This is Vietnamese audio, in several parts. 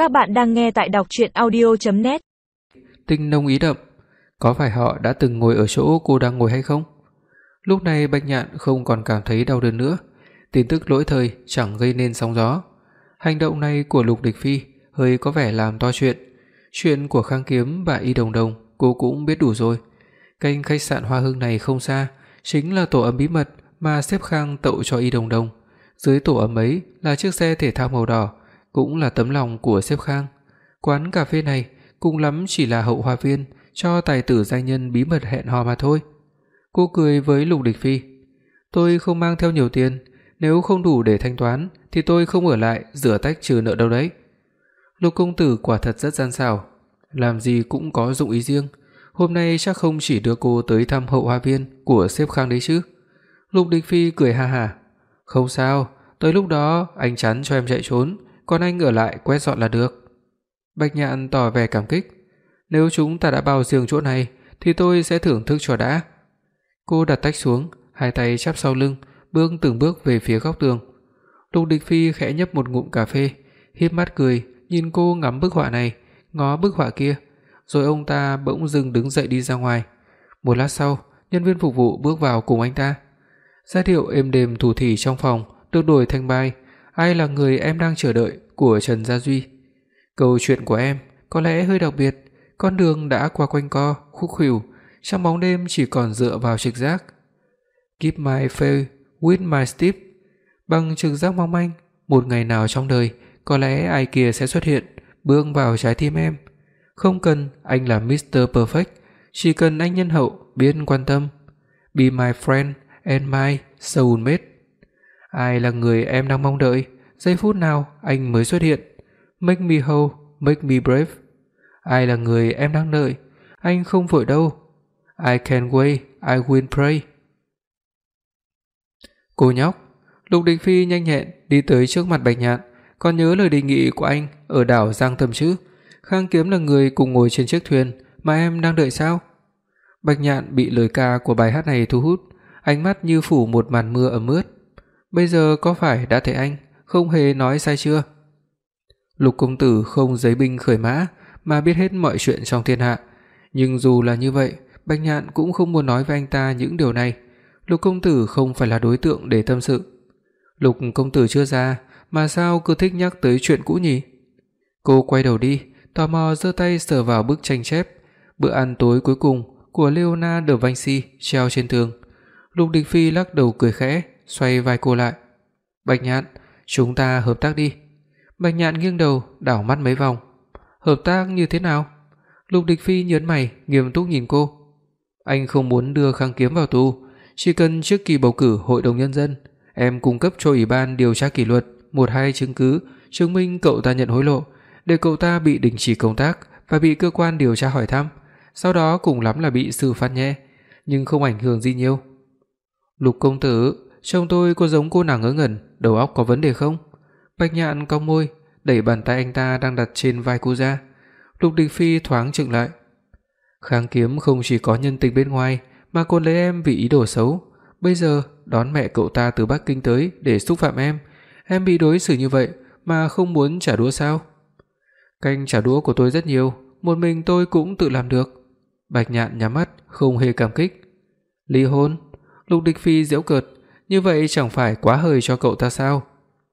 Các bạn đang nghe tại đọc truyện audio.net. Tinh nông ý đậm, có phải họ đã từng ngồi ở chỗ cô đang ngồi hay không? Lúc này Bạch Nhạn không còn cảm thấy đau đớn nữa, tin tức lỗi thời chẳng gây nên sóng gió. Hành động này của Lục Địch Phi hơi có vẻ làm to chuyện. Chuyện của Khang Kiếm và Y Đồng Đồng cô cũng biết đủ rồi. Kênh khách sạn Hoa Hưng này không xa, chính là tổ ấm bí mật mà sếp Khang tậu cho Y Đồng Đồng. Dưới tổ ấm ấy là chiếc xe thể thao màu đỏ, cũng là tấm lòng của sếp Khang. Quán cà phê này cùng lắm chỉ là hậu hoa viên cho tài tử danh nhân bí mật hẹn hò mà thôi. Cô cười với Lục Địch Phi, "Tôi không mang theo nhiều tiền, nếu không đủ để thanh toán thì tôi không ở lại rửa tách trừ nợ đâu đấy." Lục công tử quả thật rất gian xảo, làm gì cũng có dụng ý riêng, hôm nay chắc không chỉ đưa cô tới thăm hậu hoa viên của sếp Khang đấy chứ. Lục Địch Phi cười ha hả, "Không sao, tới lúc đó anh chắn cho em chạy trốn, còn anh ở lại quét dọn là được." Bạch Nhạn tỏ vẻ cảm kích, "Nếu chúng ta đã bao riêng chỗ này thì tôi sẽ thưởng thức cho đã." Cô đặt tách xuống, hai tay chắp sau lưng, bước từng bước về phía góc tường. Lục Địch Phi khẽ nhấp một ngụm cà phê, híp mắt cười, nhìn cô ngắm bức họa này, ngó bức họa kia, rồi ông ta bỗng dưng đứng dậy đi ra ngoài. Một lát sau, nhân viên phục vụ bước vào cùng anh ta. Giai điệu êm đềm thủ thỉ trong phòng được đổi thành bài "Ai là người em đang chờ đợi" của Trần Gia Duy. Câu chuyện của em có lẽ hơi đặc biệt, con đường đã qua quanh co, khúc khuỷu, trong bóng đêm chỉ còn dựa vào trực giác. Keep my faith with my step. Bằng trực giác mong manh, một ngày nào trong đời, có lẽ ai kia sẽ xuất hiện, bước vào trái tim em. Không cần anh là Mr. Perfect, chỉ cần anh nhân hậu, biết quan tâm. Be my friend and my soulmate. Ai là người em đang mong đợi, giây phút nào anh mới xuất hiện. Make me whole, make me brave. Ai là người em đang đợi, anh không vội đâu. I can't wait, I will pray. Cô nhóc. Lục Địch Phi nhanh nhẹn đi tới trước mặt Bạch Nhạn, "Còn nhớ lời đề nghị của anh ở đảo Giang Tâm chứ? Khang Kiếm là người cùng ngồi trên chiếc thuyền mà em đang đợi sao?" Bạch Nhạn bị lời ca của bài hát này thu hút, ánh mắt như phủ một màn mưa ẩm ướt. Bây giờ có phải đã thấy anh không hề nói sai chưa? Lục công tử không giấy binh khởi mã mà biết hết mọi chuyện trong thiên hạ, nhưng dù là như vậy, Bạch Nhạn cũng không muốn nói với anh ta những điều này. Lục công tử không phải là đối tượng để tâm sự. Lục công tử chưa già mà sao cứ thích nhắc tới chuyện cũ nhỉ? Cô quay đầu đi, tò mò giơ tay sờ vào bức tranh chép bữa ăn tối cuối cùng của Leonardo da Vinci treo trên tường. Lục Địch Phi lắc đầu cười khẽ, xoay vai cô lại. "Bạch Nhạn, chúng ta hợp tác đi." Bạch Nhạn nghiêng đầu, đảo mắt mấy vòng. "Hợp tác như thế nào?" Lục Địch Phi nhướng mày, nghiêm túc nhìn cô. "Anh không muốn đưa Khang Kiếm vào tù, chỉ cần trước kỳ bầu cử hội đồng nhân dân, em cung cấp cho ủy ban điều tra kỷ luật 1-2 chứng cứ chứng minh cậu ta nhận hối lộ, để cậu ta bị đình chỉ công tác và bị cơ quan điều tra hỏi thăm, sau đó cùng lắm là bị xử phạt nhẹ, nhưng không ảnh hưởng gì nhiều." "Lục công tử, trông tôi có giống cô nàng ngớ ngẩn, đầu óc có vấn đề không?" Bạch Nhạn cong môi, đẩy bàn tay anh ta đang đặt trên vai cô ra. Lục Địch Phi thoáng chững lại. "Khang Kiếm không chỉ có nhân tình bên ngoài mà còn lấy em vì ý đồ xấu. Bây giờ đón mẹ cậu ta từ Bắc Kinh tới để xúc phạm em bị đối xử như vậy mà không muốn trả đũa sao?" "Canh trả đũa của tôi rất nhiều, một mình tôi cũng tự làm được." Bạch Nhạn nhắm mắt, không hề cảm kích. "Ly hôn?" Lục Địch Phi giễu cợt, "Như vậy chẳng phải quá hời cho cậu ta sao?"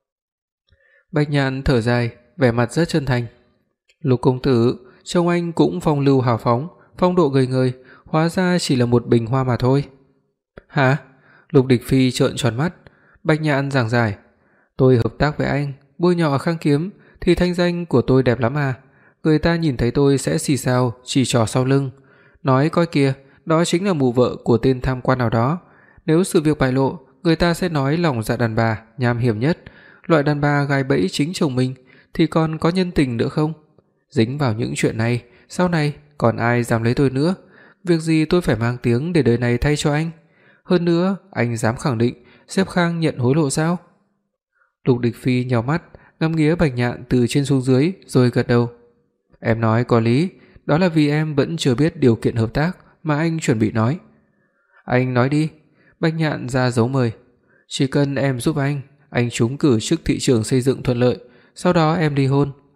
Bạch Nhạn thở dài, vẻ mặt rất chân thành. "Lục công tử, trông anh cũng phong lưu hào phóng, phong độ ngời ngời, hóa ra chỉ là một bình hoa mà thôi." "Hả?" Lục Địch Phi trợn tròn mắt. Bạch Nhạn giảng giải, "Tôi hợp tác với anh, bôi nhọ Khang Kiếm thì thanh danh của tôi đẹp lắm à? Người ta nhìn thấy tôi sẽ xì xào, chỉ trỏ sau lưng, nói coi kìa, đó chính là mụ vợ của tên tham quan nào đó. Nếu sự việc bại lộ, người ta sẽ nói lòng dạ đàn bà nham hiểm nhất, loại đàn bà gài bẫy chính chồng mình thì còn có nhân tình nữa không? Dính vào những chuyện này, sau này còn ai dám lấy tôi nữa? Việc gì tôi phải mang tiếng để đời này thay cho anh? Hơn nữa, anh dám khẳng định sếp Khang nhận hối lộ sao?" Lục Địch Phi nhíu mắt, ngắm nghía Bạch Nhạn từ trên xuống dưới rồi gật đầu. "Em nói có lý, đó là vì em vẫn chưa biết điều kiện hợp tác mà anh chuẩn bị nói." "Anh nói đi." Bạch Nhạn ra dấu mời. "Chỉ cần em giúp anh trúng cử chức thị trưởng xây dựng thuận lợi, sau đó em ly hôn,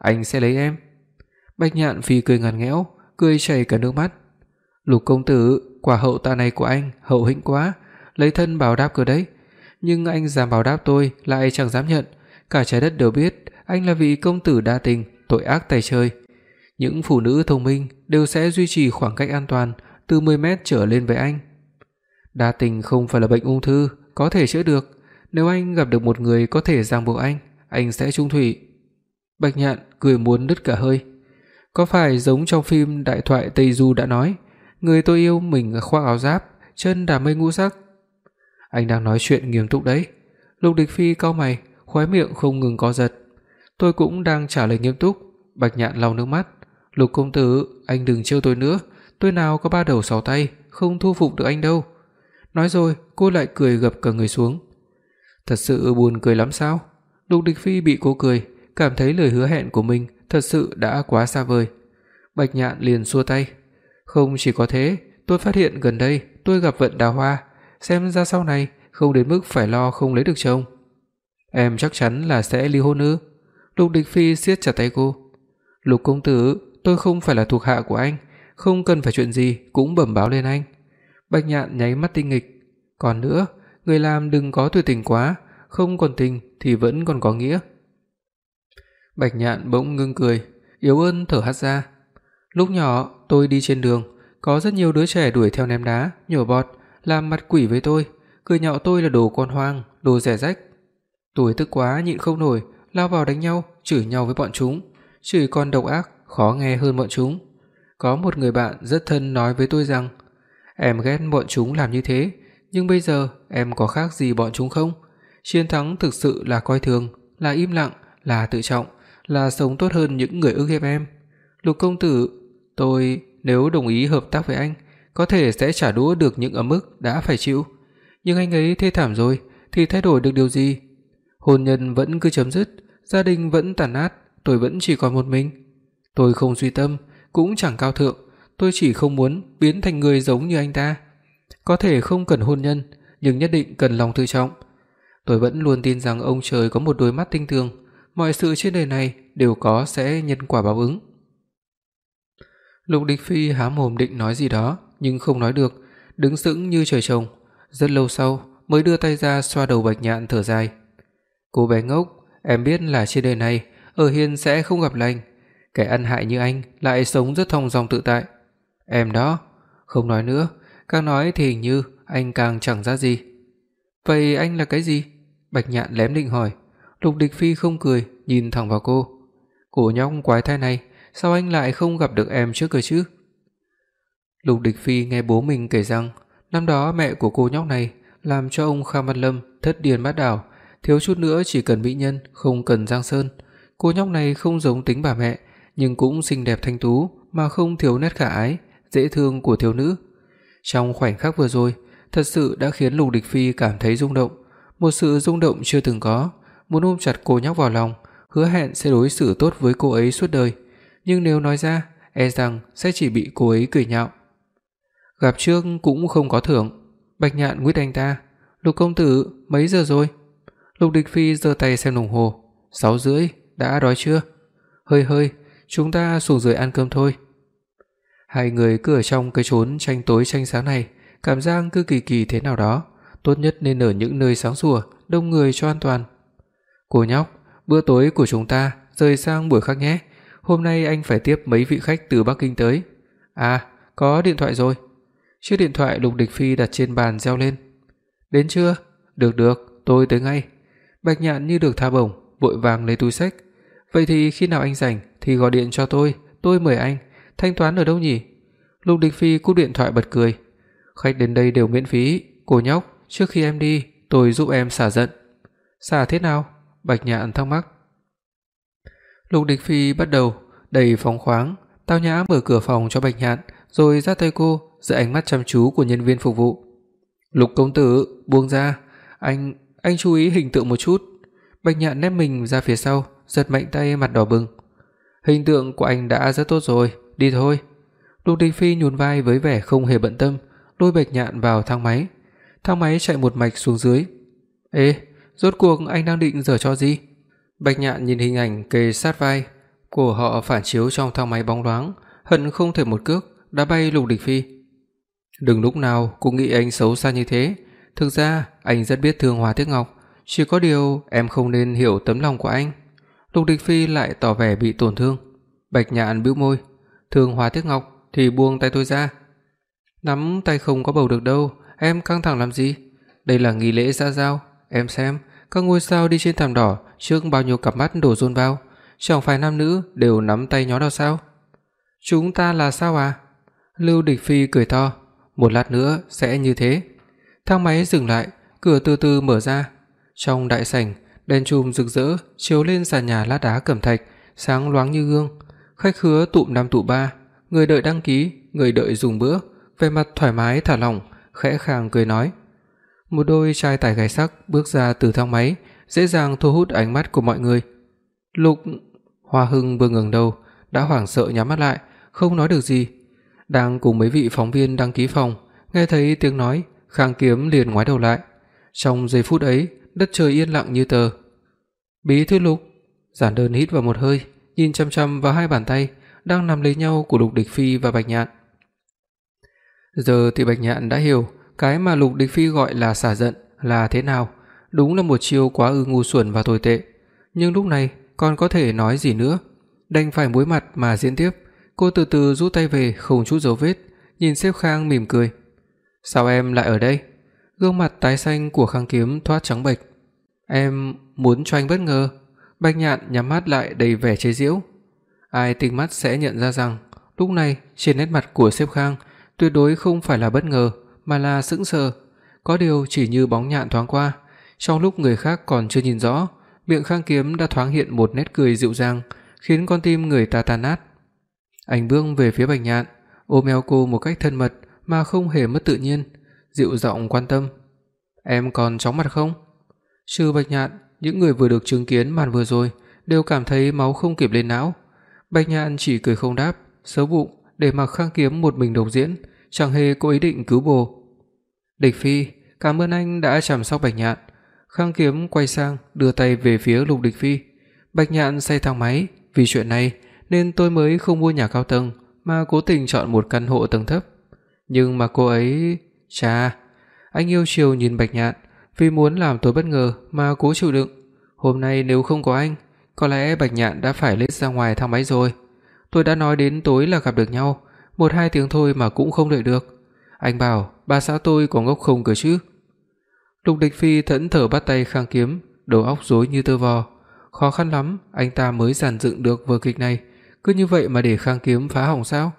anh sẽ lấy em." Bạch Nhạn Phi cười ngặt nghẽo, cười chảy cả nước mắt. "Lục công tử, quả hậu tạ này của anh hậu hĩnh quá, lấy thân báo đáp cơ đấy. Nhưng anh dám báo đáp tôi lại chẳng dám nhận, cả trái đất đều biết anh là vị công tử đa tình, tội ác tày trời. Những phụ nữ thông minh đều sẽ duy trì khoảng cách an toàn từ 10 mét trở lên với anh. Đa tình không phải là bệnh ung thư, có thể chữa được, nếu anh gặp được một người có thể ràng buộc anh sẽ chung thủy." Bạch Nhạn cười muốn đứt cả hơi. Có phải giống trong phim đại thoại Tây Du đã nói, người tôi yêu mình khoác áo giáp, chân đạp mây ngũ sắc? Anh đang nói chuyện nghiêm túc đấy. Lục Địch Phi cau mày, khóe miệng không ngừng co giật. Tôi cũng đang trả lời nghiêm túc. Bạch Nhạn lau nước mắt. "Lục công tử, anh đừng trêu tôi nữa, tôi nào có ba đầu sáu tay, không thu phục được anh đâu." Nói rồi, cô lại cười gập cả người xuống. Thật sự buồn cười lắm sao? Lục Địch Phi bị cô cười, cảm thấy lời hứa hẹn của mình thật sự đã quá xa vời. Bạch Nhạn liền xua tay. "Không chỉ có thế, tôi phát hiện gần đây tôi gặp vận đào hoa, xem ra sau này không đến mức phải lo không lấy được chồng." "Em chắc chắn là sẽ ly hôn ư?" Lục Địch Phi siết chặt tay cô. "Lục công tử, tôi không phải là thuộc hạ của anh, không cần phải chuyện gì cũng bẩm báo lên anh." Bạch Nhạn nháy mắt tinh nghịch. "Còn nữa, người làm đừng có tuyệt tình quá, không còn tình thì vẫn còn có nghĩa." Bạch Nhạn bỗng ngưng cười, yếu ớt thở hắt ra. "Lúc nhỏ tôi đi trên đường, có rất nhiều đứa trẻ đuổi theo ném đá, nhổ bọt, làm mặt quỷ với tôi, cười nhạo tôi là đồ con hoang, đồ rẻ rách. Tôi tức quá nhịn không nổi, lao vào đánh nhau, chửi nhau với bọn chúng, chửi còn độc ác, khó nghe hơn bọn chúng. Có một người bạn rất thân nói với tôi rằng, em ghét bọn chúng làm như thế, nhưng bây giờ em có khác gì bọn chúng không? Chiến thắng thực sự là coi thường, là im lặng, là tự trọng, là sống tốt hơn những người ức hiếp em. Lục công tử, tôi nếu đồng ý hợp tác với anh, có thể sẽ trả đũa được những ấm ức đã phải chịu. Nhưng anh ấy thê thảm rồi thì thay đổi được điều gì? Hôn nhân vẫn cứ chấm dứt, gia đình vẫn tàn nát, tôi vẫn chỉ còn một mình. Tôi không suy tâm, cũng chẳng cao thượng, tôi chỉ không muốn biến thành người giống như anh ta. Có thể không cần hôn nhân, nhưng nhất định cần lòng tự trọng. Tôi vẫn luôn tin rằng ông trời có một đôi mắt tinh tường, mọi sự trên đời này đều có sẽ nhân quả báo ứng." Lục Địch Phi há mồm định nói gì đó, nhưng không nói được, đứng sững như trời trồng, rất lâu sau mới đưa tay ra xoa đầu Bạch Nhạn thở dài. "Cô bé ngốc, em biết là trên đời này ở hiền sẽ không gặp lành, kẻ ăn hại như anh lại sống rất thong dong tự tại. Em đó, không nói nữa, càng nói thì hình như anh càng chẳng ra gì." "Vậy anh là cái gì?" Bạch Nhạn lém định hỏi. Lục Địch Phi không cười, nhìn thẳng vào cô. "Cô nhóc quái thai này, sao anh lại không gặp được em trước cơ chứ?" Lục Địch Phi nghe bố mình kể rằng, năm đó mẹ của cô nhóc này làm cho ông Kham Văn Lâm thất điên bát đảo, thiếu chút nữa chỉ cần mỹ nhân, không cần giang sơn. Cô nhóc này không giống tính bà mẹ, nhưng cũng xinh đẹp thanh tú mà không thiếu nét khả ái, dễ thương của thiếu nữ. Trong khoảnh khắc vừa rồi, thật sự đã khiến Lục Địch Phi cảm thấy rung động, một sự rung động chưa từng có, muốn ôm chặt cô nhóc vào lòng, hứa hẹn sẽ đối xử tốt với cô ấy suốt đời, nhưng nếu nói ra, e rằng sẽ chỉ bị cô ấy cười nhạo. Gặp trước cũng không có thưởng. Bạch Nhạn nguyết anh ta. "Lục công tử, mấy giờ rồi?" Lục Địch Phi giơ tay xem đồng hồ. 6:30, đã đói chưa? Hơi hơi, chúng ta xuống dưới ăn cơm thôi." Hai người cứ ở trong cái chốn tranh tối tranh sáng này, cảm giác cứ kỳ kỳ thế nào đó, tốt nhất nên ở những nơi sáng sủa, đông người cho an toàn. "Cô nhóc, bữa tối của chúng ta rời sang buổi khác nhé. Hôm nay anh phải tiếp mấy vị khách từ Bắc Kinh tới." "À, có điện thoại rồi." Chiếc điện thoại Lục Địch Phi đặt trên bàn reo lên. "Đến chưa?" Được, tôi tới ngay." Bạch Nhạn như được tha bổng, vội vàng lấy túi xách. "Vậy thì khi nào anh rảnh thì gọi điện cho tôi mời anh, thanh toán ở đâu nhỉ?" Lục Địch Phi cúp điện thoại bật cười. "Khách đến đây đều miễn phí, cô nhóc, trước khi em đi, tôi giúp em xả giận." "Xả thế nào?" Bạch Nhạn thắc mắc. Lục Địch Phi bắt đầu đầy phóng khoáng, tao nhã mở cửa phòng cho Bạch Nhạn, rồi dắt tay cô dưới ánh mắt chăm chú của nhân viên phục vụ. "Lục công tử, buông ra, anh chú ý hình tượng một chút." Bạch Nhạn nép mình ra phía sau, giật mạnh tay mặt đỏ bừng. "Hình tượng của anh đã rất tốt rồi, đi thôi." Lục Địch Phi nhún vai với vẻ không hề bận tâm, lôi Bạch Nhạn vào thang máy. Thang máy chạy một mạch xuống dưới. "Ê, rốt cuộc anh đang định giở trò gì?" Bạch Nhạn nhìn hình ảnh kề sát vai. Của họ phản chiếu trong thang máy bóng loáng, hận không thể một cước đá bay Lục Địch Phi. Đừng lúc nào cũng nghĩ anh xấu xa như thế, thực ra anh rất biết thương Hoa Tiếc Ngọc, chỉ có điều em không nên hiểu tấm lòng của anh. Lục Địch Phi lại tỏ vẻ bị tổn thương. Bạch Nhạn bĩu môi, thương Hoa Tiếc Ngọc thì buông tay tôi ra. Nắm tay không có bầu được đâu, em căng thẳng làm gì? Đây là nghi lễ xã giao, em xem, các ngôi sao đi trên thảm đỏ trước bao nhiêu cặp mắt đổ dồn vào, chẳng phải nam nữ đều nắm tay nhó đâu sao? Chúng ta là sao à? Lưu Địch Phi cười to, một lát nữa sẽ như thế. Thang máy dừng lại, cửa từ từ mở ra. Trong đại sảnh, đèn chùm rực rỡ chiếu lên sàn nhà lát đá cẩm thạch, sáng loáng như gương. Khách khứa tụm năm tụ ba, người đợi đăng ký, người đợi dùng bữa, vẻ mặt thoải mái thả lỏng, khẽ khàng cười nói. Một đôi trai tài gái sắc bước ra từ thang máy, dễ dàng thu hút ánh mắt của mọi người. Lục Hoa Hưng vừa ngẩng đầu, đã hoảng sợ nhắm mắt lại, không nói được gì. Đang cùng mấy vị phóng viên đăng ký phòng, nghe thấy tiếng nói, Khang Kiếm liền ngoái đầu lại. Trong giây phút ấy, đất trời yên lặng như tờ. Bí thư Lục, Giản Đơn hít vào một hơi, nhìn chăm chăm vào hai bàn tay đang nắm lấy nhau của Lục Địch Phi và Bạch Nhạn. Giờ thì Bạch Nhạn đã hiểu cái mà Lục Địch Phi gọi là xả giận là thế nào, đúng là một chiêu quá ngu xuẩn và tồi tệ, nhưng lúc này còn có thể nói gì nữa, đành phải muối mặt mà diễn tiếp. Cô từ từ rút tay về không chút dấu vết, nhìn sếp Khang mỉm cười. Sao em lại ở đây? Gương mặt tái xanh của Khang Kiếm thoát trắng bệch. Em muốn cho anh bất ngờ. Bạch Nhạn nhắm mắt lại đầy vẻ chế giễu. Ai tinh mắt sẽ nhận ra rằng lúc này trên nét mặt của sếp Khang tuyệt đối không phải là bất ngờ mà là sững sờ. Có điều chỉ như bóng nhạn thoáng qua, trong lúc người khác còn chưa nhìn rõ, miệng Khang Kiếm đã thoáng hiện một nét cười dịu dàng, khiến con tim người ta tan nát. Anh bước về phía Bạch Nhạn, ôm eo cô một cách thân mật mà không hề mất tự nhiên, dịu giọng quan tâm. Em còn chóng mặt không? Trừ Bạch Nhạn, những người vừa được chứng kiến màn vừa rồi đều cảm thấy máu không kịp lên não. Bạch Nhạn chỉ cười không đáp, xấu bụng để mặc Khang Kiếm một mình độc diễn, chẳng hề có ý định cứu bồ. Địch Phi, cảm ơn anh đã chăm sóc Bạch Nhạn. Khang Kiếm quay sang đưa tay về phía Lục Địch Phi. Bạch Nhạn say thang máy, vì chuyện này nên tôi mới không mua nhà cao tầng mà cố tình chọn một căn hộ tầng thấp. Nhưng mà cô ấy, chà, anh yêu chiều nhìn Bạch Nhạn, vì muốn làm tôi bất ngờ mà cố chịu đựng. Hôm nay nếu không có anh, có lẽ Bạch Nhạn đã phải lết ra ngoài thang máy rồi. Tôi đã nói đến tối là gặp được nhau, 1-2 tiếng thôi mà cũng không đợi được. Anh bảo bà xã tôi có ngốc không cơ chứ? Lục Địch Phi thẫn thờ bắt tay Khang Kiếm, đầu óc rối như tơ vò. Khó khăn lắm anh ta mới dàn dựng được vở kịch này, cứ như vậy mà để Khang Kiếm phá hỏng sao?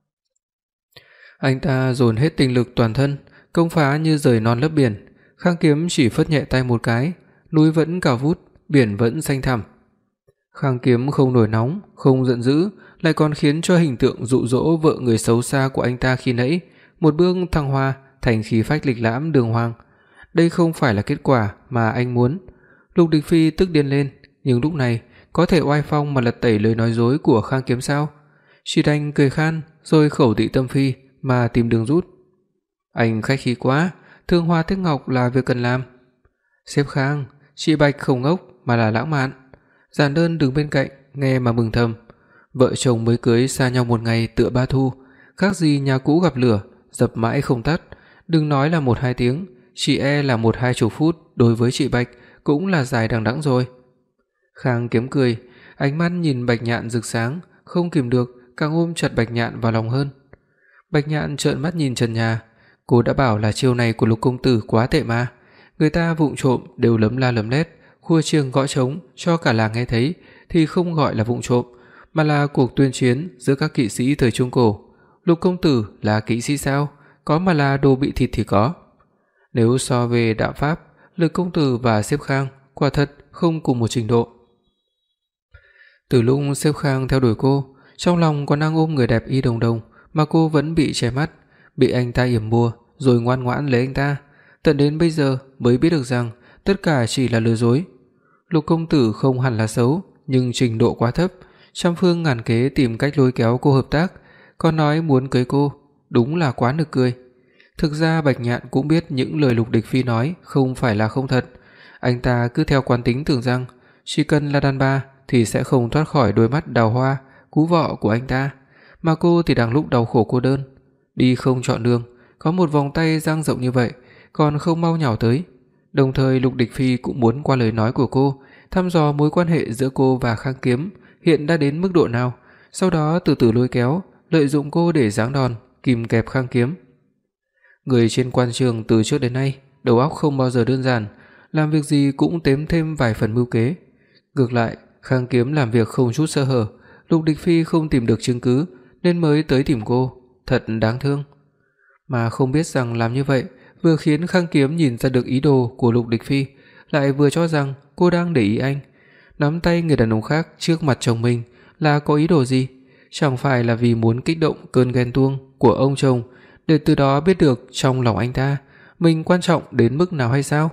Anh ta dồn hết tinh lực toàn thân, công phá như rời non lấp biển. Khang Kiếm chỉ phất nhẹ tay một cái, núi vẫn cao vút, biển vẫn xanh thẳm. Khang Kiếm không nổi nóng, không giận dữ, lại còn khiến cho hình tượng dụ dỗ vợ người xấu xa của anh ta khi nãy một bước thăng hoa thành khí phách lịch lãm đường hoàng. Đây không phải là kết quả mà anh muốn. Lục Địch Phi tức điên lên, nhưng lúc này có thể oai phong mà lật tẩy lời nói dối của Khang Kiếm sao? Chỉ đành cười khan rồi khẩu thị tâm phi mà tìm đường rút. Anh khách khí quá, thương Hoa Tiếc Ngọc là việc cần làm. Sếp Khang, chị Bạch không ngốc mà là lãng mạn. Giản Đơn đứng bên cạnh nghe mà mừng thầm. Vợ chồng mới cưới xa nhau một ngày tựa ba thu, khác gì nhà cũ gặp lửa, dập mãi không tắt. Đừng nói là 1-2 tiếng, chỉ e là 1-20 phút đối với chị Bạch cũng là dài đằng đẵng rồi. Khang Kiếm cười, ánh mắt nhìn Bạch Nhạn rực sáng, không kìm được càng ôm chặt Bạch Nhạn vào lòng hơn. Bạch Nhạn trợn mắt nhìn trần nhà, cô đã bảo là chiêu này của Lục công tử quá tệ mà. Người ta vụng trộm đều lấm la lấm lét, khua chiêng gõ trống cho cả làng nghe thấy thì không gọi là vụng trộm, mà là cuộc tuyên chiến giữa các kỵ sĩ thời Trung Cổ. Lục công tử là kỵ sĩ sao? Có mà là đồ bị thịt thì có. Nếu so về đạo pháp, Lục công tử và Sếp Khang quả thật không cùng một trình độ. Từ lúc Sếp Khang theo đuổi cô, trong lòng còn đang ôm người đẹp Y Đồng Đồng mà cô vẫn bị che mắt, bị anh ta yểm bùa rồi ngoan ngoãn lấy anh ta, tận đến bây giờ mới biết được rằng tất cả chỉ là lừa dối. Lục công tử không hẳn là xấu, nhưng trình độ quá thấp, trăm phương ngàn kế tìm cách lôi kéo cô hợp tác, còn nói muốn cưới cô, đúng là quá nực cười. Thực ra Bạch Nhạn cũng biết những lời Lục Địch Phi nói không phải là không thật, anh ta cứ theo quán tính tưởng rằng chỉ cần là đàn bà thì sẽ không thoát khỏi đôi mắt đào hoa, cú vọ của anh ta, mà cô thì đang lúc đau khổ cô đơn, đi không chọn đường, có một vòng tay dang rộng như vậy, còn không mau nhào tới. Đồng thời Lục Địch Phi cũng muốn qua lời nói của cô, thăm dò mối quan hệ giữa cô và Khang Kiếm hiện đã đến mức độ nào, sau đó từ từ lôi kéo, lợi dụng cô để giáng đòn, kìm kẹp Khang Kiếm. Người trên quan trường từ trước đến nay, đầu óc không bao giờ đơn giản, làm việc gì cũng tếm thêm vài phần mưu kế. Ngược lại, Khang Kiếm làm việc không chút sơ hở, Lục Địch Phi không tìm được chứng cứ nên mới tới tìm cô, thật đáng thương. Mà không biết rằng làm như vậy vừa khiến Khang Kiếm nhìn ra được ý đồ của Lục Địch Phi, lại vừa cho rằng cô đang để ý anh. Nắm tay người đàn ông khác trước mặt chồng mình là có ý đồ gì? Chẳng phải là vì muốn kích động cơn ghen tuông của ông chồng để từ đó biết được trong lòng anh ta mình quan trọng đến mức nào hay sao?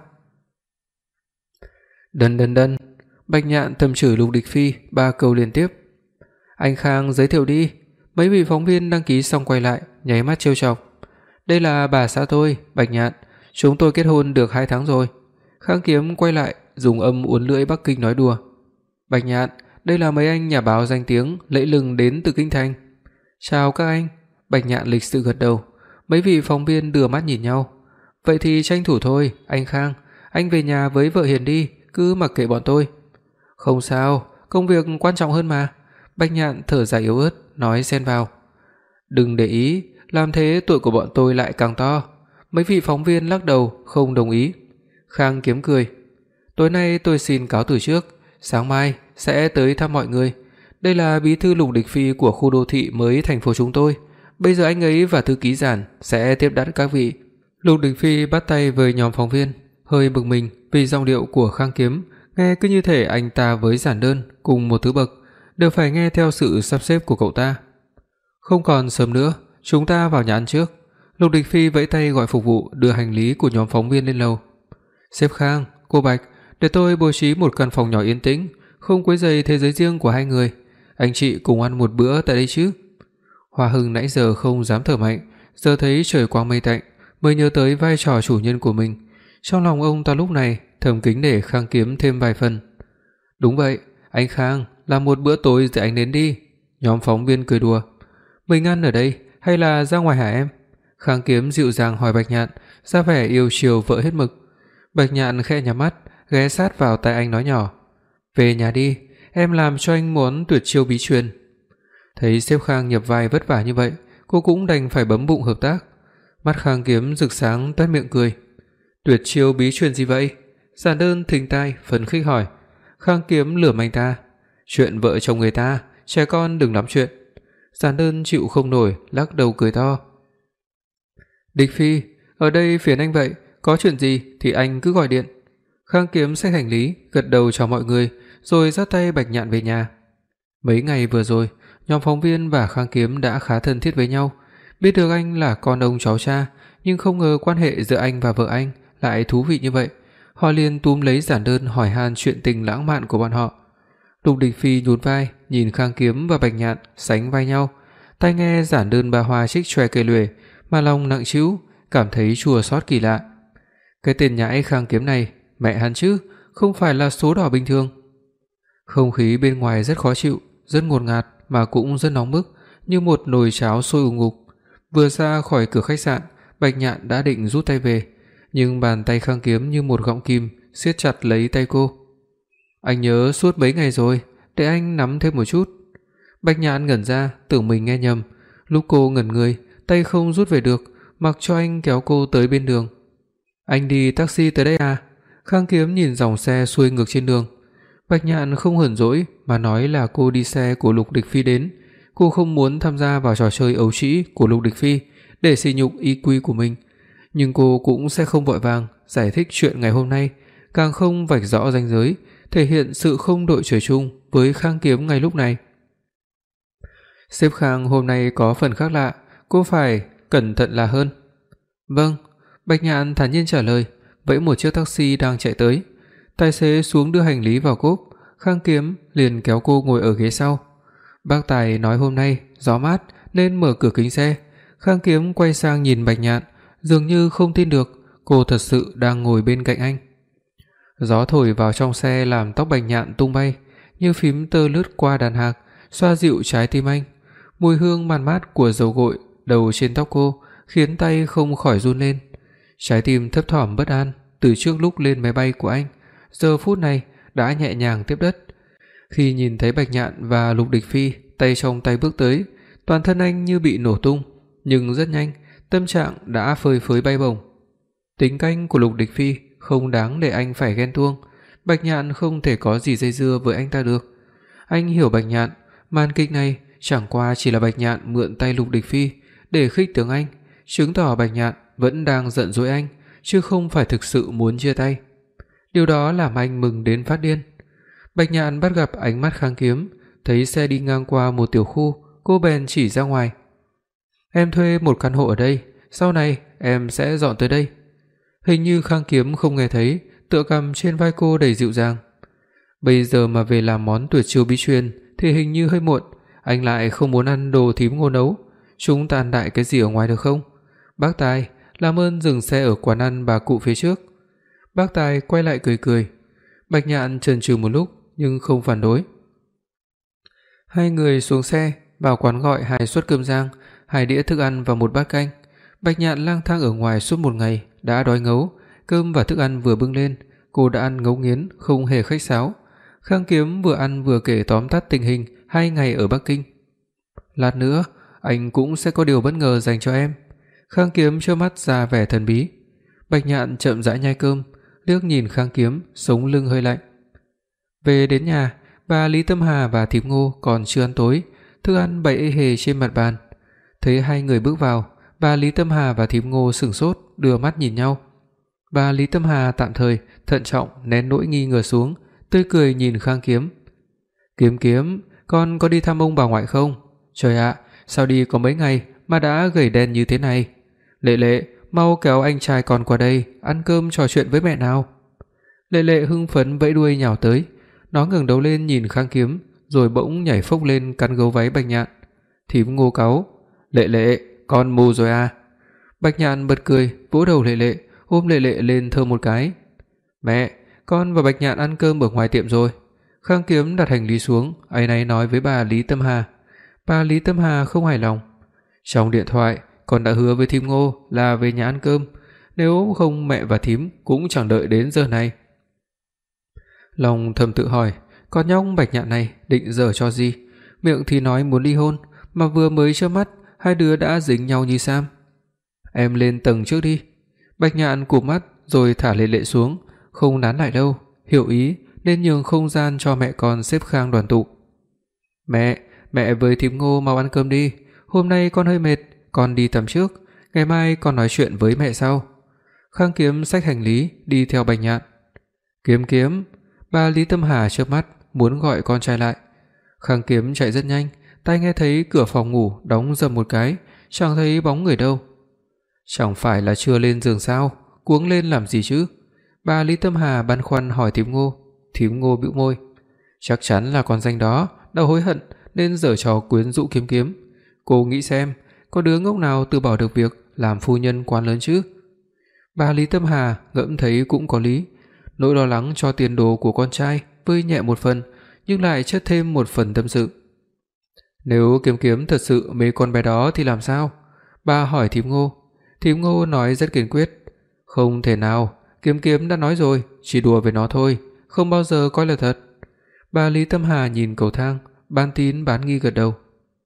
Đần đần đần, Bạch Nhạn thầm chửi Lục Địch Phi 3 câu liên tiếp. Anh Khang giới thiệu đi. Mấy vị phóng viên đăng ký xong quay lại, nháy mắt trêu chọc. Đây là bà xã tôi, Bạch Nhạn, chúng tôi kết hôn được 2 tháng rồi. Khang Kiếm quay lại, dùng âm uốn lưỡi Bắc Kinh nói đùa. Bạch Nhạn, đây là mấy anh nhà báo danh tiếng lẫy lừng đến từ kinh thành. Chào các anh. Bạch Nhạn lịch sự gật đầu. Mấy vị phóng viên đưa mắt nhìn nhau. Vậy thì tranh thủ thôi, anh Khang, anh về nhà với vợ Hiền đi, cứ mặc kệ bọn tôi. Không sao, công việc quan trọng hơn mà. Bạch Nhạn thở dài yếu ớt nói xen vào. Đừng để ý, làm thế tội của bọn tôi lại càng to. Mấy vị phóng viên lắc đầu không đồng ý. Khang Kiếm cười. Tối nay tôi xin cáo từ trước, sáng mai sẽ tới thăm mọi người. Đây là bí thư Lục Địch Phi của khu đô thị mới thành phố chúng tôi. Bây giờ anh ấy và thư ký Giản sẽ tiếp đãi các vị. Lục Địch Phi bắt tay với nhóm phóng viên, hơi bực mình vì giọng điệu của Khang Kiếm nghe cứ như thể anh ta với Giản Đơn cùng một thứ bậc, đều phải nghe theo sự sắp xếp của cậu ta. Không còn sớm nữa, chúng ta vào nhà ăn trước. Lục Địch Phi vẫy tay gọi phục vụ đưa hành lý của nhóm phóng viên lên lầu. Sếp Khang, cô Bạch, để tôi bố trí một căn phòng nhỏ yên tĩnh, không quấy rầy thế giới riêng của hai người. Anh chị cùng ăn một bữa tại đây chứ? Hoa Hưng nãy giờ không dám thở mạnh, giờ thấy trời quang mây tạnh, mới nhớ tới vai trò chủ nhân của mình. Trong lòng ông ta lúc này thầm kính nể Khang Kiếm thêm vài phần. Đúng vậy, anh Khang, làm một bữa tối để anh đến đi. Nhóm phóng viên cười đùa. Mình ăn ở đây hay là ra ngoài hả em? Khang Kiếm dịu dàng hỏi Bạch Nhạn, ra vẻ yêu chiều vợ hết mực. Bạch Nhạn khẽ nhắm mắt, ghé sát vào tai anh nói nhỏ. Về nhà đi, em làm cho anh món tuyệt chiêu bí truyền. Thấy sếp Khang nhập vai vất vả như vậy, cô cũng đành phải bấm bụng hợp tác. Mắt Khang Kiếm rực sáng toét miệng cười. Tuyệt chiêu bí truyền gì vậy? Giản Đơn thình tai phấn khích hỏi. Khang Kiếm lườm anh ta. Chuyện vợ chồng người ta, trẻ con đừng lắm chuyện. Giản Đơn chịu không nổi, lắc đầu cười to. Địch Phi, ở đây phiền anh vậy, có chuyện gì thì anh cứ gọi điện. Khang Kiếm xách hành lý, gật đầu chào mọi người, rồi dắt tay Bạch Nhạn về nhà. Mấy ngày vừa rồi, nhóm phóng viên và Khang Kiếm đã khá thân thiết với nhau, biết được anh là con ông cháu cha, nhưng không ngờ quan hệ giữa anh và vợ anh lại thú vị như vậy. Họ liền túm lấy Giản Đơn hỏi han chuyện tình lãng mạn của bọn họ. Lục Địch Phi nhún vai, nhìn Khang Kiếm và Bạch Nhạn sánh vai nhau, tai nghe Giản Đơn ba hoa trích choe cây lười, mà lòng nặng trĩu, cảm thấy chua xót kỳ lạ. Cái tên nhãi Khang Kiếm này, mẹ hắn chứ, không phải là số đỏ bình thường. Không khí bên ngoài rất khó chịu, rất ngột ngạt mà cũng rất nóng bức, như một nồi cháo sôi ùng ục. Vừa ra khỏi cửa khách sạn, Bạch Nhạn đã định rút tay về, nhưng bàn tay Khang Kiếm như một gọng kìm siết chặt lấy tay cô. Anh nhớ suốt mấy ngày rồi, để anh nắm thêm một chút. Bạch Nhạn ngẩn ra, tưởng mình nghe nhầm. Lúc cô ngẩn người, tay không rút về được, mặc cho anh kéo cô tới bên đường. Anh đi taxi tới đây à? Khang Kiếm nhìn dòng xe xuôi ngược trên đường. Bạch Nhạn không hờn dỗi mà nói là cô đi xe của Lục Địch Phi đến. Cô không muốn tham gia vào trò chơi ấu trĩ của Lục Địch Phi để sỉ nhục IQ của mình, nhưng cô cũng sẽ không vội vàng giải thích chuyện ngày hôm nay, càng không vạch rõ ranh giới, thể hiện sự không đội trời chung với Khang Kiếm ngay lúc này. Sếp Khang hôm nay có phần khác lạ, cô phải cẩn thận là hơn. Vâng, Bạch Nhạn thản nhiên trả lời, vẫy một chiếc taxi đang chạy tới. Tài xế xuống đưa hành lý vào cốp, Khang Kiếm liền kéo cô ngồi ở ghế sau. Bác tài nói hôm nay gió mát nên mở cửa kính xe. Khang Kiếm quay sang nhìn Bạch Nhạn, dường như không tin được cô thật sự đang ngồi bên cạnh anh. Gió thổi vào trong xe làm tóc Bạch Nhạn tung bay, như phím tơ lướt qua đàn hạc, xoa dịu trái tim anh. Mùi hương man mát của dầu gội đầu trên tóc cô khiến tay không khỏi run lên. Trái tim thấp thỏm bất an từ trước lúc lên máy bay của anh, giờ phút này đã nhẹ nhàng tiếp đất. Khi nhìn thấy Bạch Nhạn và Lục Địch Phi tay trong tay bước tới, toàn thân anh như bị nổ tung, nhưng rất nhanh, tâm trạng đã phơi phới bay bổng. Tính cách của Lục Địch Phi không đáng để anh phải ghen tuông, Bạch Nhạn không thể có gì dây dưa với anh ta được. Anh hiểu Bạch Nhạn, màn kịch này chẳng qua chỉ là Bạch Nhạn mượn tay Lục Địch Phi để khích tướng anh, chứng tỏ Bạch Nhạn vẫn đang giận dỗi anh, chứ không phải thực sự muốn chia tay. Điều đó làm anh mừng đến phát điên. Bạch Nhạn bắt gặp ánh mắt Khang Kiếm, thấy xe đi ngang qua một tiểu khu, cô bèn chỉ ra ngoài. "Em thuê một căn hộ ở đây, sau này em sẽ dọn tới đây." Hình như Khang Kiếm không nghe thấy, tựa cằm trên vai cô đầy dịu dàng. Bây giờ mà về làm món tuyệt chiêu bí truyền thì hình như hơi muộn, anh lại không muốn ăn đồ thím Ngô nấu. Chúng ta ăn đại cái gì ở ngoài được không? Bác Tài, làm ơn dừng xe ở quán ăn bà cụ phía trước. Bác Tài quay lại cười cười. Bạch Nhạn chần chừ một lúc nhưng không phản đối. Hai người xuống xe, vào quán gọi 2 suất cơm rang, 2 đĩa thức ăn và một bát canh. Bạch Nhạn lang thang ở ngoài suốt một ngày, đã đói ngấu, cơm và thức ăn vừa bưng lên, cô đã ăn ngấu nghiến, không hề khách sáo. Khang Kiếm vừa ăn vừa kể tóm tắt tình hình 2 ngày ở Bắc Kinh. "Lát nữa, anh cũng sẽ có điều bất ngờ dành cho em." Khang Kiếm trợn mắt ra vẻ thần bí. Bạch Nhạn chậm rãi nhai cơm, liếc nhìn Khang Kiếm, sống lưng hơi lạnh. Về đến nhà, bà Lý Tâm Hà và thím Ngô còn chưa ăn tối, thức ăn bày ê hề trên mặt bàn. Thấy hai người bước vào, bà Lý Tâm Hà và thím Ngô sửng sốt, đưa mắt nhìn nhau. Bà Lý Tâm Hà tạm thời thận trọng nén nỗi nghi ngờ xuống, tươi cười nhìn Khang Kiếm. "Kiếm Kiếm, con có đi thăm ông bà ngoại không? Trời ạ, sao đi có mấy ngày mà đã gầy đen như thế này? Lệ Lệ, mau kéo anh trai con qua đây, ăn cơm trò chuyện với mẹ nào." Lệ Lệ hưng phấn vẫy đuôi nhào tới, nó ngẩng đầu lên nhìn Khang Kiếm, rồi bỗng nhảy phốc lên cắn gấu váy Bạch Nhạn. Thím Ngô cáu, "Lệ Lệ, con mù rồi à?" Bạch Nhạn bật cười, vỗ đầu Lệ Lệ, ôm Lệ Lệ lên thơm một cái. "Mẹ, con và Bạch Nhạn ăn cơm ở ngoài tiệm rồi." Khang Kiếm đặt hành lý xuống, áy náy nói với bà Lý Tâm Hà. Bà Lý Tâm Hà không hài lòng. "Trong điện thoại con đã hứa với thím Ngô là về nhà ăn cơm, nếu không mẹ và thím cũng chẳng đợi đến giờ này." Lòng thầm tự hỏi, con nhóc Bạch Nhạn này định giở trò gì, miệng thì nói muốn ly hôn, mà vừa mới chớp mắt, hai đứa đã dính nhau như sam. "Em lên tầng trước đi." Bạch Nhạn cụp mắt rồi thả Lệ Lệ xuống, không nán lại đâu, hiểu ý nên nhường không gian cho mẹ con xếp khang đoàn tụ. Mẹ với thím Ngô mau ăn cơm đi, hôm nay con hơi mệt, con đi tắm trước, ngày mai con nói chuyện với mẹ sau." Khang Kiếm xách hành lý đi theo Bạch Nhạn. Kiếm, bà Lý Tâm Hà chớp mắt muốn gọi con trai lại. Khang Kiếm chạy rất nhanh, tai nghe thấy cửa phòng ngủ đóng rầm một cái, chẳng thấy bóng người đâu. Chẳng phải là chưa lên giường sao, cuống lên làm gì chứ? Bà Lý Tâm Hà băn khoăn hỏi thím Ngô. Thím Ngô bĩu môi, chắc chắn là con danh đó đã hối hận nên giở trò quyến rũ Kiếm. Cô nghĩ xem, có đứa ngốc nào từ bỏ được việc làm phu nhân quan lớn chứ? Bà Lý Tâm Hà ngẫm thấy cũng có lý, nỗi lo lắng cho tiền đồ của con trai vơi nhẹ một phần, nhưng lại chất thêm một phần tâm sự. Nếu Kiếm thật sự mê con bé đó thì làm sao? Bà hỏi thím Ngô. Thím Ngô nói rất kiên quyết, không thể nào, Kiếm đã nói rồi, chỉ đùa với nó thôi, không bao giờ coi là thật. Bà Lý Tâm Hà nhìn cầu thang, bán tín bán nghi gật đầu.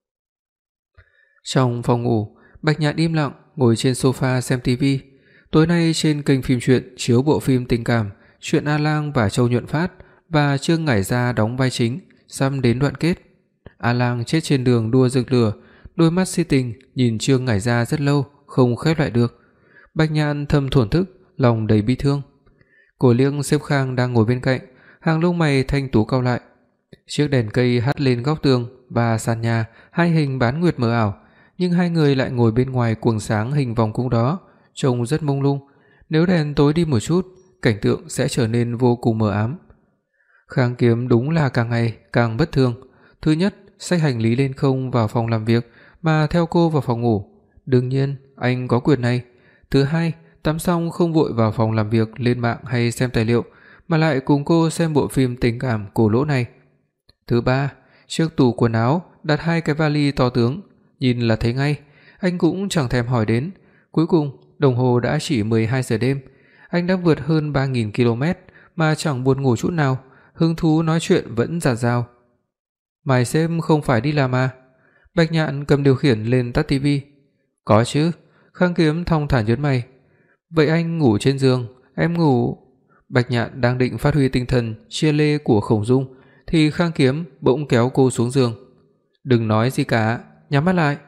Trong phòng ngủ, Bạch Nhạn im lặng ngồi trên sofa xem tivi. Tối nay trên kênh phim truyện chiếu bộ phim tình cảm Chuyện A Lang và Châu Nhuận Phát và Trương Ngải Gia đóng vai chính, sắp đến đoạn kết. A Lang chết trên đường đua rực lửa, đôi mắt si tình nhìn Trương Ngải Gia rất lâu không khép lại được. Bạch Nhạn thầm thổn thức, lòng đầy bi thương. Cổ Liêng xếp Khang đang ngồi bên cạnh, hàng lông mày thanh tú cau lại. Chiếc đèn cây hắt lên góc tường và sàn nhà, hai hình bán nguyệt mờ ảo, nhưng hai người lại ngồi bên ngoài quầng sáng hình vòng cung đó, trông rất mông lung. Nếu đèn tối đi một chút, cảnh tượng sẽ trở nên vô cùng mờ ám. Khang Kiếm đúng là càng ngày càng bất thường. Thứ nhất, xách hành lý lên không vào phòng làm việc mà theo cô vào phòng ngủ. Đương nhiên, anh có quyền này. Thứ hai, tắm xong không vội vào phòng làm việc lên mạng hay xem tài liệu, mà lại cùng cô xem bộ phim tình cảm cổ lỗ này. Thứ ba, trước tủ quần áo đặt 2 cái vali to tướng, nhìn là thấy ngay, anh cũng chẳng thèm hỏi đến. Cuối cùng, đồng hồ đã chỉ 12 giờ đêm, anh đã vượt hơn 3000 km mà chẳng buồn ngủ chút nào, hứng thú nói chuyện vẫn dạt dào. "Mai sếp không phải đi làm à?" Bạch Nhạn cầm điều khiển lên tắt tivi. "Có chứ." Khang Kiếm thong thả nhớn mày. "Vậy anh ngủ trên giường, em ngủ." Bạch Nhạn đang định phát huy tinh thần chia lê của Khổng Dung thì Khang Kiếm bỗng kéo cô xuống giường. "Đừng nói gì cả, nhắm mắt lại."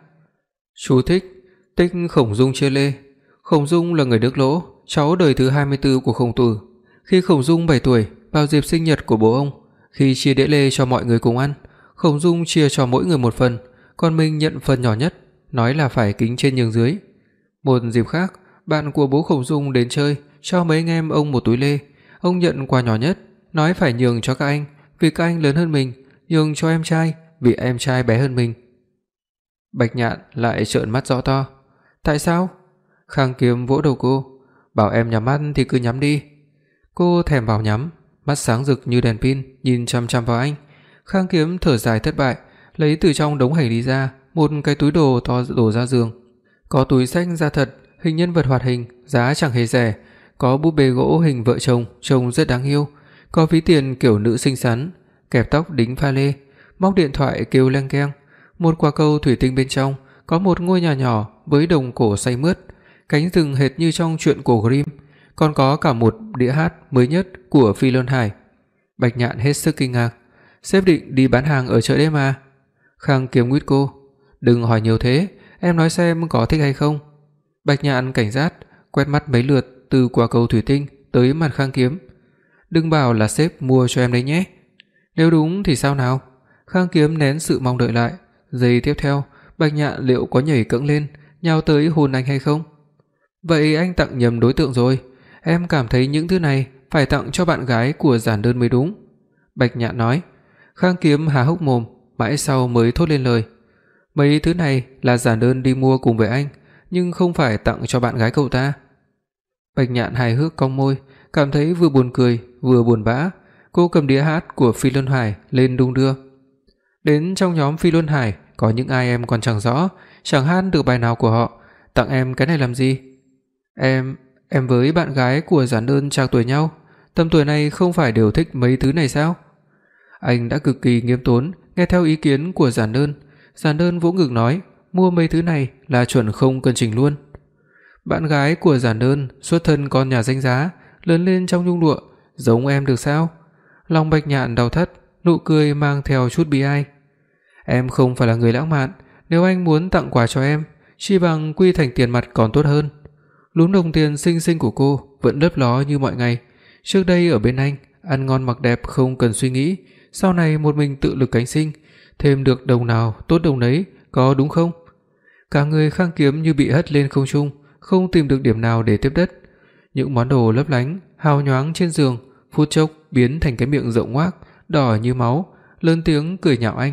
Chú thích: Tích Khổng Dung chia lê. Khổng Dung là người Đức Lỗ, cháu đời thứ 24 của Khổng Tử. Khi Khổng Dung 7 tuổi, vào dịp sinh nhật của bố ông, khi chia đĩa lê cho mọi người cùng ăn, Khổng Dung chia cho mỗi người một phần, còn mình nhận phần nhỏ nhất, nói là phải kính trên nhường dưới. Một dịp khác, bạn của bố Khổng Dung đến chơi, cho mấy anh em ông một túi lê. Ông nhận quà nhỏ nhất, nói phải nhường cho các anh, vì các anh lớn hơn mình, nhường cho em trai, vì em trai bé hơn mình. Bạch Nhạn lại trợn mắt rõ to. "Tại sao?" Khang Kiếm vỗ đầu cô, "Bảo em nhắm mắt thì cứ nhắm đi." Cô thèm vào nhắm, mắt sáng rực như đèn pin nhìn chằm chằm vào anh. Khang Kiếm thở dài thất bại, lấy từ trong đống hành lý ra một cái túi đồ to đổ ra giường. Có túi xách da thật, hình nhân vật hoạt hình, giá chẳng hề rẻ, có búp bê gỗ hình vợ chồng, trông rất đáng yêu, có ví tiền kiểu nữ xinh xắn, kẹp tóc đính pha lê, móc điện thoại kêu leng keng, một quả cầu thủy tinh bên trong, có một ngôi nhà nhỏ với đồng cổ xanh mướt, cánh rừng hệt như trong truyện cổ Grimm, còn có cả một đĩa hát mới nhất của Phi Luân Hải. Bạch Nhạn hết sức kinh ngạc. "Sếp định đi bán hàng ở chợ đêm à?" Khang Kiếm nguyết cô, "Đừng hỏi nhiều thế, em nói xem có thích hay không." Bạch Nhạn cảnh giác quét mắt mấy lượt từ quả cầu thủy tinh tới mặt Khang Kiếm. "Đừng bảo là sếp mua cho em đấy nhé." "Nếu đúng thì sao nào?" Khang Kiếm nén sự mong đợi lại. Giây tiếp theo, Bạch Nhạn liệu có nhảy cẫng lên, nhào tới hôn anh hay không? "Vậy anh tặng nhầm đối tượng rồi, em cảm thấy những thứ này phải tặng cho bạn gái của giản đơn mới đúng." Bạch Nhạn nói. Khang Kiếm há hốc mồm, mãi sau mới thốt lên lời. "Mấy thứ này là giản đơn đi mua cùng với anh, nhưng không phải tặng cho bạn gái cậu ta." Bạch Nhạn hài hước cong môi, cảm thấy vừa buồn cười vừa buồn bã. Cô cầm đĩa hát của Phi Luân Hải lên đung đưa. "Đến trong nhóm Phi Luân Hải có những ai em còn chẳng rõ, chẳng hát được bài nào của họ, tặng em cái này làm gì?" Em với bạn gái của giản đơn trạc tuổi nhau, tầm tuổi này không phải đều thích mấy thứ này sao?" Anh đã cực kỳ nghiêm tốn nghe theo ý kiến của giản đơn. Giản đơn vỗ ngực nói, mua mấy thứ này là chuẩn không cần chỉnh luôn. Bạn gái của giản đơn xuất thân con nhà danh giá, lớn lên trong nhung lụa, giống em được sao? Lòng Bạch Nhạn đau thắt, nụ cười mang theo chút bi ai. "Em không phải là người lãng mạn, nếu anh muốn tặng quà cho em, chi bằng quy thành tiền mặt còn tốt hơn." Lúm đồng tiền xinh xinh của cô vẫn lấp ló như mọi ngày. Trước đây ở bên anh, ăn ngon mặc đẹp không cần suy nghĩ, sau này một mình tự lực cánh sinh, thêm được đồng nào tốt đồng nấy, có đúng không? Cả người Khang Kiếm như bị hất lên không trung, không tìm được điểm nào để tiếp đất. Những món đồ lấp lánh, hào nhoáng trên giường, phút chốc biến thành cái miệng rộng ngoác, đỏ như máu, lớn tiếng cười nhạo anh.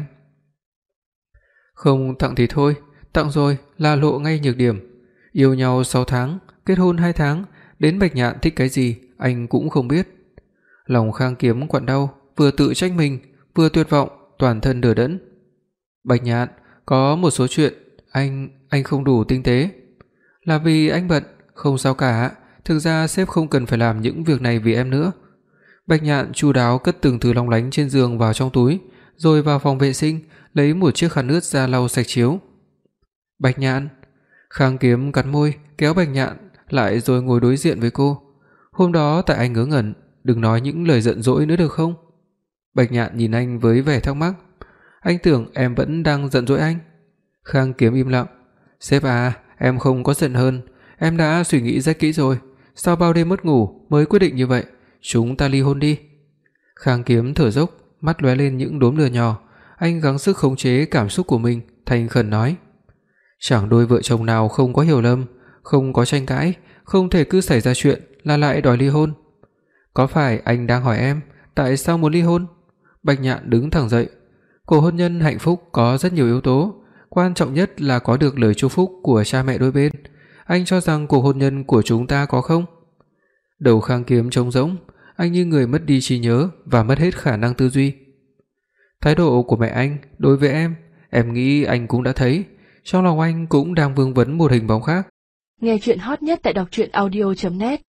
"Không tặng thì thôi, tặng rồi là lộ ngay nhược điểm. Yêu nhau 6 tháng, kết hôn 2 tháng, đến Bạch Nhạn thích cái gì anh cũng không biết." Lòng Khang Kiếm quặn đau, vừa tự trách mình, vừa tuyệt vọng, toàn thân đờ đẫn. "Bạch Nhạn, có một số chuyện anh không đủ tinh tế." "Là vì anh bận, không sao cả, thực ra sếp không cần phải làm những việc này vì em nữa." Bạch Nhạn chu đáo cất từng thứ long lánh trên giường vào trong túi, rồi vào phòng vệ sinh, lấy một chiếc khăn ướt ra lau sạch chiếu. "Bạch Nhạn." Khang Kiếm cắn môi, kéo Bạch Nhạn lại rồi ngồi đối diện với cô. "Hôm đó tại anh ngớ ngẩn, đừng nói những lời giận dỗi nữa được không?" Bạch Nhạn nhìn anh với vẻ thắc mắc. "Anh tưởng em vẫn đang giận dỗi anh." Khang Kiếm im lặng. "Sếp à, em không có giận hơn, em đã suy nghĩ rất kỹ rồi, sau bao đêm mất ngủ mới quyết định như vậy, chúng ta ly hôn đi." Khang Kiếm thở dốc, mắt lóe lên những đốm lửa nhỏ, anh gắng sức khống chế cảm xúc của mình, thành khẩn nói: "Chẳng đôi vợ chồng nào không có hiểu lầm, không có tranh cãi, không thể cứ xảy ra chuyện là lại đòi ly hôn. Có phải anh đang hỏi em tại sao muốn ly hôn?" Bạch Nhạn đứng thẳng dậy. "Cuộc hôn nhân hạnh phúc có rất nhiều yếu tố, quan trọng nhất là có được lời chúc phúc của cha mẹ đôi bên. Anh cho rằng cuộc hôn nhân của chúng ta có không?" Đầu Khang Kiếm trống rỗng, anh như người mất đi trí nhớ và mất hết khả năng tư duy. Thái độ của mẹ anh đối với em nghĩ anh cũng đã thấy, trong lòng anh cũng đang vương vấn một hình bóng khác. Nghe truyện hot nhất tại đọc truyện audio net